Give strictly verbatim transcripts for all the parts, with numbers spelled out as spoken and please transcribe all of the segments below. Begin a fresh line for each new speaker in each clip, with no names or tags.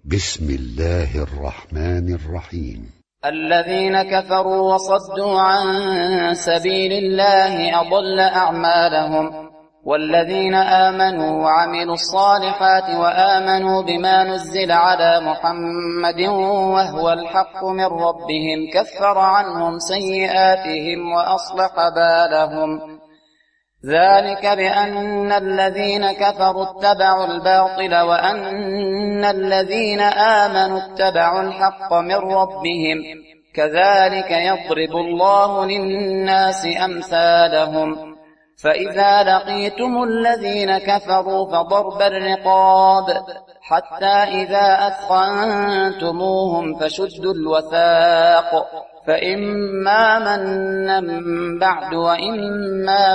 بسم الله الرحمن الرحيم.
الذين كفروا وصدوا عن سبيل الله أضل أعمالهم، والذين آمنوا وعملوا الصالحات وآمنوا بما نزل على محمد وهو الحق من ربهم كفر عنهم سيئاتهم وأصلح بالهم. ذلك بأن الذين كفروا اتبعوا الباطل وأن الذين آمنوا اتبعوا الحق من ربهم، كذلك يضرب الله للناس أمثالهم. فإذا لقيتم الذين كفروا فضرب الرقاب حتى إذا أثخنتموهم فشدوا الوثاق، فإما منا بعد وإما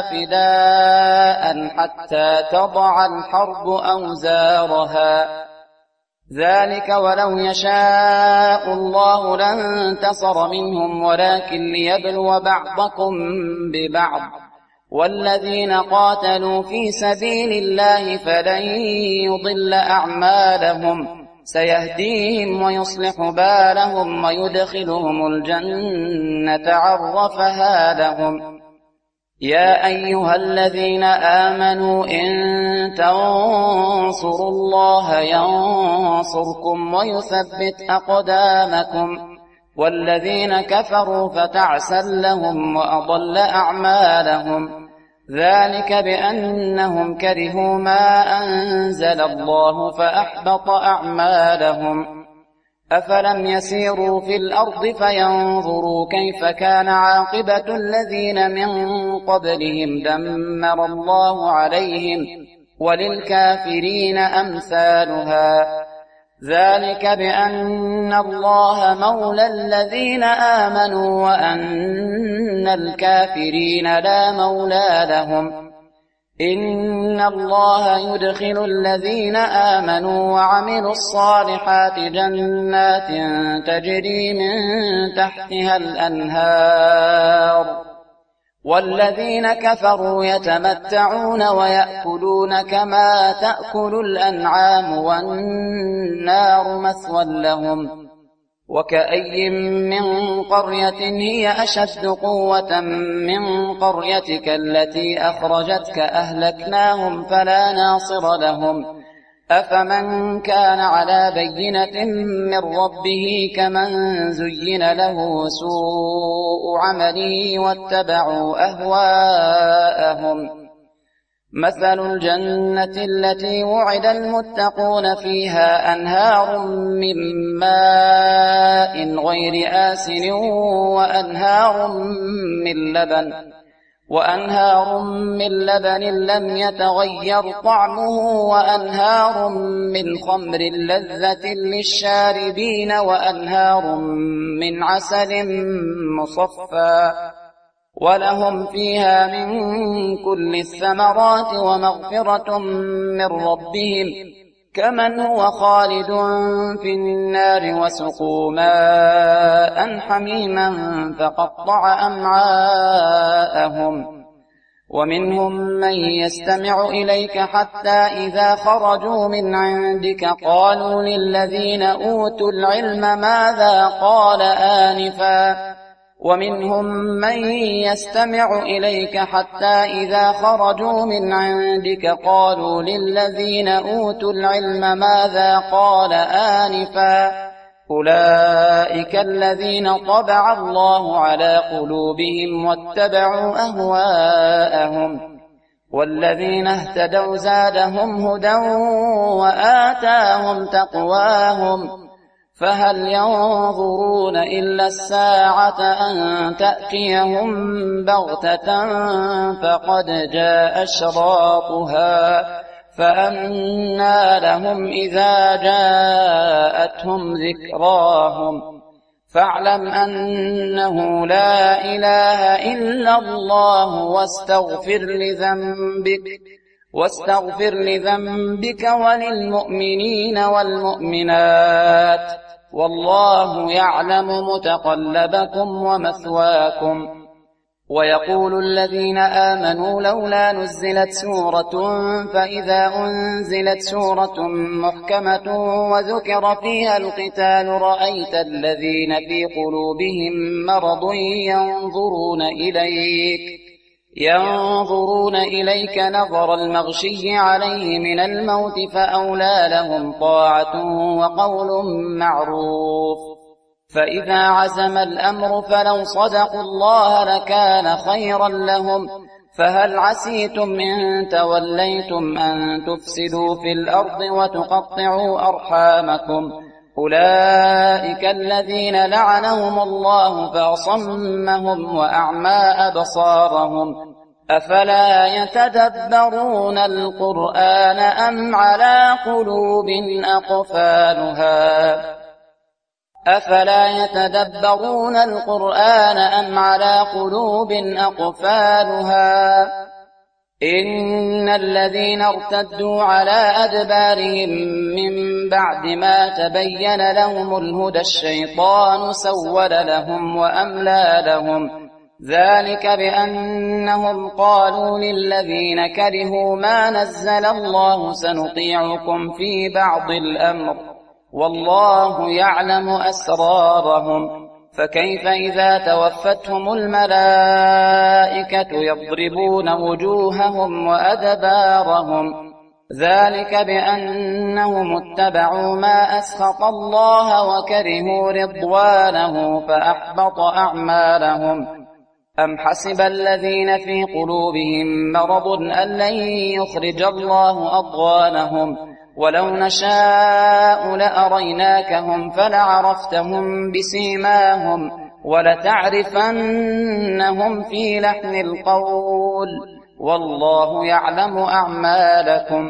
فداء حتى تضع الحرب أوزارها. ذلك ولو يشاء الله لانتصر منهم ولكن ليبلو بعضكم ببعض، والذين قاتلوا في سبيل الله فلن يضل أعمالهم، سيهديهم ويصلح بالهم ويدخلهم الجنة عرفها لهم. يا أيها الذين آمنوا إن تنصروا الله ينصركم ويثبت أقدامكم، والذين كفروا فتعسا لهم وأضل أعمالهم. ذلك بأنهم كرهوا ما أنزل الله فأحبط أعمالهم. أفلم يسيروا في الأرض فينظروا كيف كان عاقبة الذين من قبلهم دمر الله عليهم، وللكافرين أمثالها. ذلك بأن الله مولى الذين آمنوا وأن الكافرين لا مولى لهم. إن الله يدخل الذين آمنوا وعملوا الصالحات جنات تجري من تحتها الأنهار، والذين كفروا يتمتعون ويأكلون كما تأكل الأنعام والنار مثوى لهم. وكأي من قرية هي أشد قوة من قريتك التي أخرجتك أهلكناهم فلا ناصر لهم. أفمن كان على بينة من ربه كمن زين له سوء عمله واتبعوا أهواءهم. مثل الجنة التي وعد المتقون فيها أنهار من ماء غير آسن وأنهار من لبن وأنهار من لبن لم يتغير طعمه وأنهار من خمر لذة للشاربين وأنهار من عسل مصفى، ولهم فيها من كل الثمرات ومغفرة من ربهم، كمن هو خالد في النار وسقوا ماء حميما فقطع أمعاءهم. ومنهم من يستمع إليك حتى إذا خرجوا من عندك قالوا للذين أوتوا العلم ماذا قال آنفا. ومنهم من يستمع إليك حتى إذا خرجوا من عندك قالوا للذين أوتوا العلم ماذا قال آنفا. أولئك الذين طبع الله على قلوبهم واتبعوا أهواءهم، والذين اهتدوا زادهم هدى وآتاهم تقواهم. فهل ينظرون إلا الساعة أن تأتيهم بغتة فقد جاء أشراطها، فأنى لهم إذا جاءتهم ذكراهم. فاعلم أنه لا إله إلا الله واستغفر لذنبك واستغفر لذنبك وللمؤمنين والمؤمنات، والله يعلم متقلبكم ومثواكم. ويقول الذين آمنوا لولا نزلت سورة فإذا أنزلت سورة محكمة وذكر فيها القتال رأيت الذين في قلوبهم مرض ينظرون إليك ينظرون إليك نظر المغشي عليه من الموت فأولى لهم طاعة وقول معروف. فإذا عزم الأمر فلو صدقوا الله لكان خيرا لهم. فهل عسيتم إن توليتم أن تفسدوا في الأرض وتقطعوا أرحامكم أولئك الذين لعنهم الله فأصمهم وأعمى أبصارهم أفلا يتدبرون القرآن أم على قلوب أقفالها أفلا يتدبرون القرآن أم على قلوب أقفالها إن الذين ارتدوا على أدبارهم من بعد ما تبين لهم الهدى الشيطان سول لهم وأملى لهم ذلك بأنهم قالوا للذين كرهوا ما نزل الله سنطيعكم في بعض الأمر والله يعلم أسرارهم فكيف إذا توفتهم الملائكة يضربون وجوههم وأدبارهم ذلك بأنهم اتبعوا ما أسخط الله وكرهوا رضوانه فأحبط أعمالهم أم حسب الذين في قلوبهم مرض أن لن يخرج الله أضغانهم ولو نشاء لأريناكهم فلعرفتهم بسيماهم ولتعرفنهم في لحن القول والله يعلم أعمالكم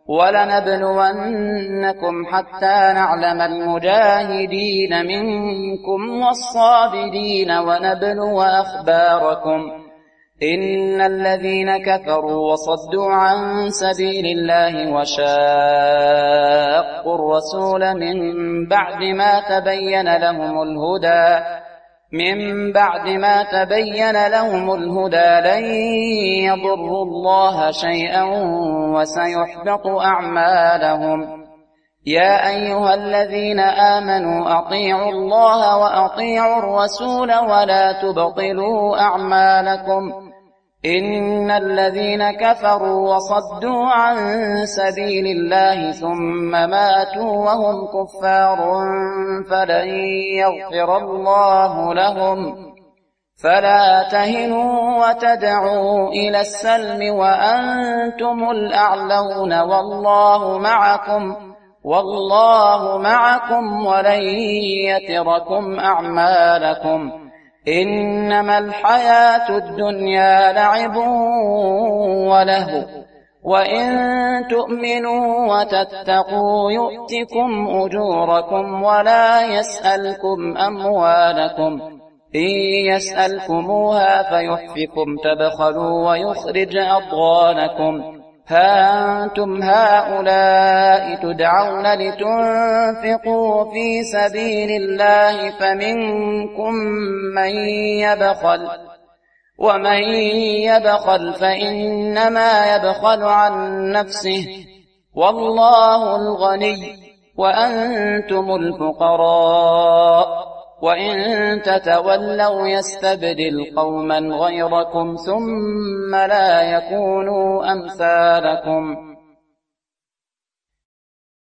ولنبلونكم حتى نعلم المجاهدين منكم والصابرين ونبلو أخباركم إن الذين كفروا وصدوا عن سبيل الله وشاقوا الرسول من بعد ما تبين لهم الهدى من بعد ما تبين لهم الهدى لن يضروا الله شيئا وسيحبط أعمالهم يا أيها الذين آمنوا أطيعوا الله وأطيعوا الرسول ولا تبطلوا أعمالكم إن الذين كفروا وصدوا عن سبيل الله ثم ماتوا وهم كفار فلن يغفر الله لهم فلا تهنوا وتدعوا إلى السلم وأنتم الأعلون والله معكم والله معكم ولن يتركم أعمالكم إنما الحياة الدنيا لعب ولهو وإن تؤمنوا وتتقوا يؤتكم أجوركم ولا يسألكم أموالكم إن يسألكموها فيحفكم تبخلوا ويخرج أضغانكم ها أنتم هؤلاء تدعون لتنفقوا في سبيل الله فمنكم من يبخل ومن يبخل فإنما يبخل عن نفسه والله الغني وأنتم الفقراء وإن تتولوا يستبدل قوما غيركم ثم لا يكونوا أمثالكم